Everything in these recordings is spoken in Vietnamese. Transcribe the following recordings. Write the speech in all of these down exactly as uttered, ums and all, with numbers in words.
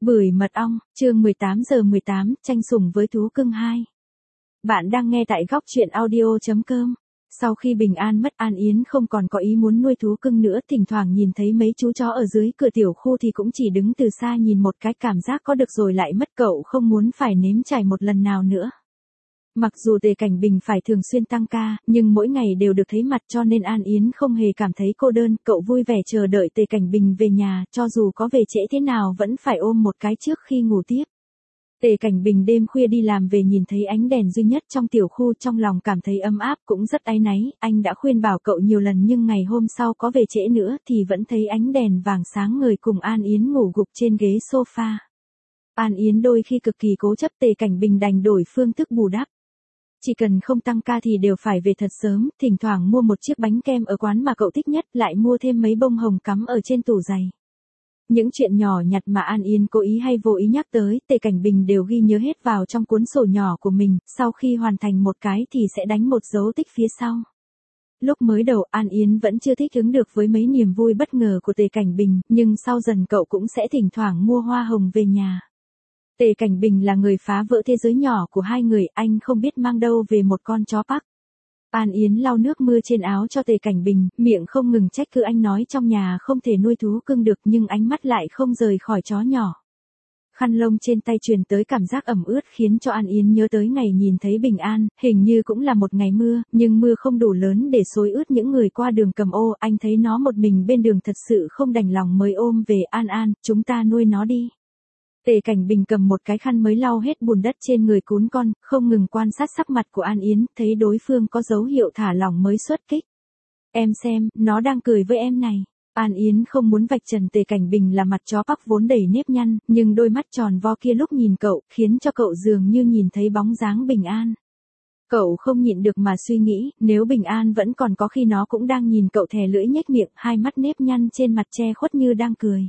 Bưởi mật ong, chương mười tám giờ mười tám, tranh sủng với thú cưng hai. Bạn đang nghe tại góc truyện audio.com. Sau khi Bình An mất, An Yến không còn có ý muốn nuôi thú cưng nữa, thỉnh thoảng nhìn thấy mấy chú chó ở dưới cửa tiểu khu thì cũng chỉ đứng từ xa nhìn một cái, cảm giác có được rồi lại mất, cậu không muốn phải nếm trải một lần nào nữa. Mặc dù Tề Cảnh Bình phải thường xuyên tăng ca, nhưng mỗi ngày đều được thấy mặt cho nên An Yến không hề cảm thấy cô đơn, cậu vui vẻ chờ đợi Tề Cảnh Bình về nhà, cho dù có về trễ thế nào vẫn phải ôm một cái trước khi ngủ tiếp. Tề Cảnh Bình đêm khuya đi làm về nhìn thấy ánh đèn duy nhất trong tiểu khu, trong lòng cảm thấy ấm áp, cũng rất áy náy, anh đã khuyên bảo cậu nhiều lần nhưng ngày hôm sau có về trễ nữa thì vẫn thấy ánh đèn vàng sáng ngời cùng An Yến ngủ gục trên ghế sofa. An Yến đôi khi cực kỳ cố chấp, Tề Cảnh Bình đành đổi phương thức bù đắp. Chỉ cần không tăng ca thì đều phải về thật sớm, thỉnh thoảng mua một chiếc bánh kem ở quán mà cậu thích nhất, lại mua thêm mấy bông hồng cắm ở trên tủ giày. Những chuyện nhỏ nhặt mà An Yến cố ý hay vô ý nhắc tới, Tề Cảnh Bình đều ghi nhớ hết vào trong cuốn sổ nhỏ của mình, sau khi hoàn thành một cái thì sẽ đánh một dấu tích phía sau. Lúc mới đầu An Yến vẫn chưa thích ứng được với mấy niềm vui bất ngờ của Tề Cảnh Bình, nhưng sau dần cậu cũng sẽ thỉnh thoảng mua hoa hồng về nhà. Tề Cảnh Bình là người phá vỡ thế giới nhỏ của hai người, anh không biết mang đâu về một con chó Park. An Yến lau nước mưa trên áo cho Tề Cảnh Bình, miệng không ngừng trách cứ anh nói trong nhà không thể nuôi thú cưng được, nhưng ánh mắt lại không rời khỏi chó nhỏ. Khăn lông trên tay truyền tới cảm giác ẩm ướt khiến cho An Yến nhớ tới ngày nhìn thấy Bình An, hình như cũng là một ngày mưa, nhưng mưa không đủ lớn để xối ướt những người qua đường cầm ô, anh thấy nó một mình bên đường thật sự không đành lòng mới ôm về. An An, chúng ta nuôi nó đi. Tề Cảnh Bình cầm một cái khăn mới lau hết bùn đất trên người cún con, không ngừng quan sát sắc mặt của An Yến, thấy đối phương có dấu hiệu thả lỏng mới xuất kích. Em xem, nó đang cười với em này. An Yến không muốn vạch trần Tề Cảnh Bình là mặt chó Park vốn đầy nếp nhăn, nhưng đôi mắt tròn vo kia lúc nhìn cậu, khiến cho cậu dường như nhìn thấy bóng dáng Bình An. Cậu không nhịn được mà suy nghĩ, nếu Bình An vẫn còn có khi nó cũng đang nhìn cậu thè lưỡi nhếch miệng, hai mắt nếp nhăn trên mặt che khuất như đang cười.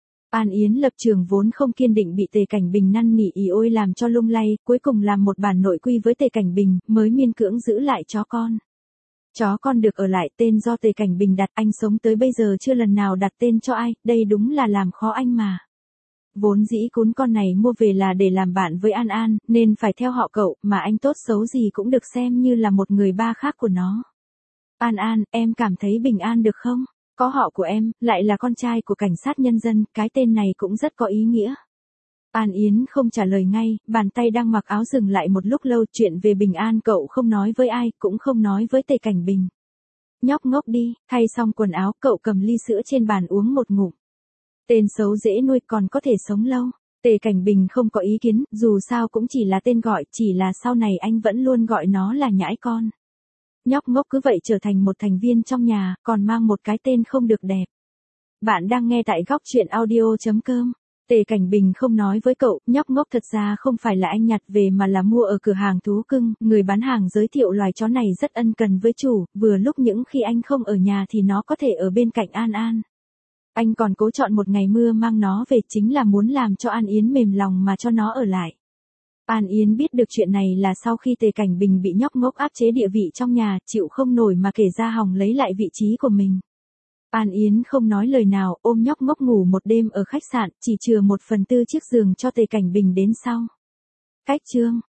An Yến lập trường vốn không kiên định bị Tề Cảnh Bình năn nỉ ỉ ôi làm cho lung lay, cuối cùng làm một bản nội quy với Tề Cảnh Bình, mới miên cưỡng giữ lại chó con. Chó con được ở lại, tên do Tề Cảnh Bình đặt, anh sống tới bây giờ chưa lần nào đặt tên cho ai, đây đúng là làm khó anh mà. Vốn dĩ cún con này mua về là để làm bạn với An An, nên phải theo họ cậu, mà anh tốt xấu gì cũng được xem như là một người ba khác của nó. An An, em cảm thấy Bình An được không? Có họ của em, lại là con trai của cảnh sát nhân dân, cái tên này cũng rất có ý nghĩa. An Yến không trả lời ngay, bàn tay đang mặc áo dừng lại một lúc lâu, chuyện về Bình An cậu không nói với ai, cũng không nói với Tề Cảnh Bình. Nhóc ngốc đi, thay xong quần áo, cậu cầm ly sữa trên bàn uống một ngụm. Tên xấu dễ nuôi còn có thể sống lâu. Tề Cảnh Bình không có ý kiến, dù sao cũng chỉ là tên gọi, chỉ là sau này anh vẫn luôn gọi nó là nhãi con. Nhóc ngốc cứ vậy trở thành một thành viên trong nhà, còn mang một cái tên không được đẹp. Bạn đang nghe tại góc truyện audio.com. Tề Cảnh Bình không nói với cậu, nhóc ngốc thật ra không phải là anh nhặt về mà là mua ở cửa hàng thú cưng, người bán hàng giới thiệu loài chó này rất ân cần với chủ, vừa lúc những khi anh không ở nhà thì nó có thể ở bên cạnh An An. Anh còn cố chọn một ngày mưa mang nó về, chính là muốn làm cho An Yến mềm lòng mà cho nó ở lại. An Yến biết được chuyện này là sau khi Tề Cảnh Bình bị nhóc ngốc áp chế địa vị trong nhà, chịu không nổi mà kể ra hòng lấy lại vị trí của mình. An Yến không nói lời nào, ôm nhóc ngốc ngủ một đêm ở khách sạn, chỉ chừa một phần tư chiếc giường cho Tề Cảnh Bình đến sau. Cách chương